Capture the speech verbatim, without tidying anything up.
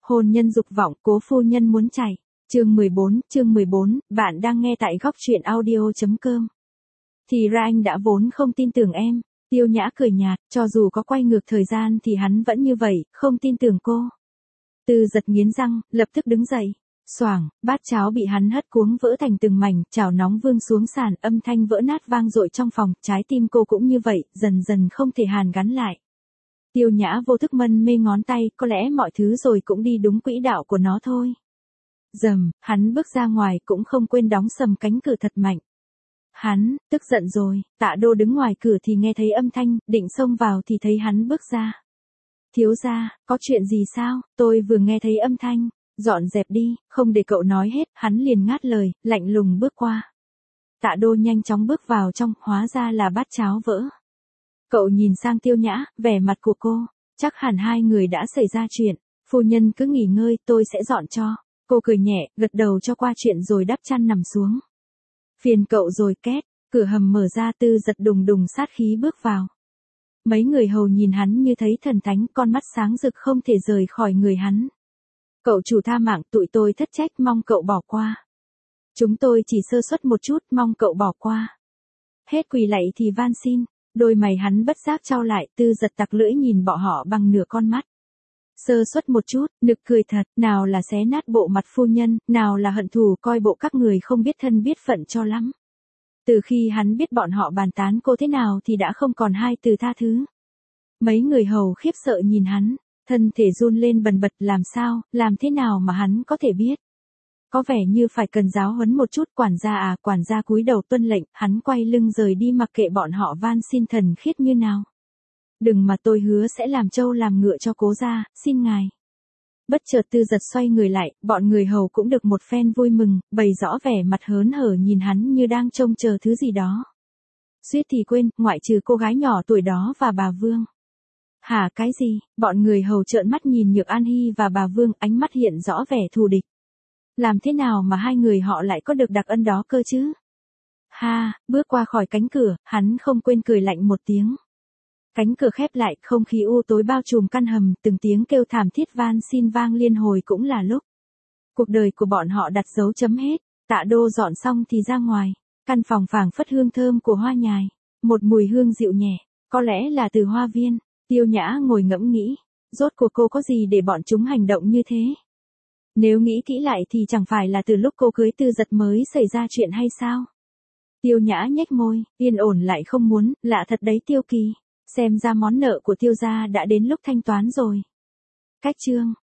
Hôn nhân dục vọng, cố phu nhân muốn chạy. Chương mười bốn, chương mười bốn, bạn đang nghe tại góc truyện audio chấm com. Thì ra anh đã vốn không tin tưởng em. Tiêu Nhã cười nhạt, cho dù có quay ngược thời gian thì hắn vẫn như vậy, không tin tưởng cô. Tư Giật nghiến răng, lập tức đứng dậy. Xoảng, bát cháo bị hắn hất cuống vỡ thành từng mảnh, chảo nóng vương xuống sàn, âm thanh vỡ nát vang dội trong phòng, trái tim cô cũng như vậy, dần dần không thể hàn gắn lại. Tiêu Nhã vô thức mân mê ngón tay, có lẽ mọi thứ rồi cũng đi đúng quỹ đạo của nó thôi. Rầm, hắn bước ra ngoài cũng không quên đóng sầm cánh cửa thật mạnh. Hắn, tức giận rồi, Tạ Đô đứng ngoài cửa thì nghe thấy âm thanh, định xông vào thì thấy hắn bước ra. Thiếu gia, có chuyện gì sao, tôi vừa nghe thấy âm thanh, dọn dẹp đi, không để cậu nói hết, hắn liền ngắt lời, lạnh lùng bước qua. Tạ Đô nhanh chóng bước vào trong, hóa ra là bát cháo vỡ. Cậu nhìn sang Tiêu Nhã, vẻ mặt của cô, chắc hẳn hai người đã xảy ra chuyện, phu nhân cứ nghỉ ngơi, tôi sẽ dọn cho. Cô cười nhẹ, gật đầu cho qua chuyện rồi đắp chăn nằm xuống. Phiền cậu rồi, két, cửa hầm mở ra, Tư Giật đùng đùng sát khí bước vào. Mấy người hầu nhìn hắn như thấy thần thánh, con mắt sáng rực không thể rời khỏi người hắn. Cậu chủ tha mạng, tụi tôi thất trách, mong cậu bỏ qua. Chúng tôi chỉ sơ suất một chút, mong cậu bỏ qua. Hết quỳ lạy thì van xin. Đôi mày hắn bất giác trao lại, Tư Giật tặc lưỡi nhìn bọn họ bằng nửa con mắt. Sơ suất một chút, nực cười thật, nào là xé nát bộ mặt phu nhân, nào là hận thù coi bộ các người không biết thân biết phận cho lắm. Từ khi hắn biết bọn họ bàn tán cô thế nào thì đã không còn hai từ tha thứ. Mấy người hầu khiếp sợ nhìn hắn, thân thể run lên bần bật, làm sao, làm thế nào mà hắn có thể biết. Có vẻ như phải cần giáo huấn một chút. Quản gia à, quản gia cúi đầu tuân lệnh, hắn quay lưng rời đi mặc kệ bọn họ van xin thần khiết như nào. Đừng mà tôi hứa sẽ làm trâu làm ngựa cho cố gia, xin ngài. Bất chợt Tư Giật xoay người lại, bọn người hầu cũng được một phen vui mừng, bày rõ vẻ mặt hớn hở nhìn hắn như đang trông chờ thứ gì đó. Suýt thì quên, ngoại trừ cô gái nhỏ tuổi đó và bà Vương. Hả, cái gì? Bọn người hầu trợn mắt nhìn Nhược An Hi và bà Vương, ánh mắt hiện rõ vẻ thù địch. Làm thế nào mà hai người họ lại có được đặc ân đó cơ chứ? Ha, bước qua khỏi cánh cửa, hắn không quên cười lạnh một tiếng. Cánh cửa khép lại, không khí u tối bao trùm căn hầm, từng tiếng kêu thảm thiết van xin vang liên hồi cũng là lúc. Cuộc đời của bọn họ đặt dấu chấm hết. Tạ Đô dọn xong thì ra ngoài. Căn phòng phảng phất hương thơm của hoa nhài. Một mùi hương dịu nhẹ, có lẽ là từ hoa viên. Tiêu Nhã ngồi ngẫm nghĩ, rốt cuộc cô có gì để bọn chúng hành động như thế? Nếu nghĩ kỹ lại thì chẳng phải là từ lúc cô cưới Tư Giật mới xảy ra chuyện hay sao? Tiêu Nhã nhếch môi, yên ổn lại không muốn, lạ thật đấy Tiêu Kỳ. Xem ra món nợ của Tiêu gia đã đến lúc thanh toán rồi. Cách chương.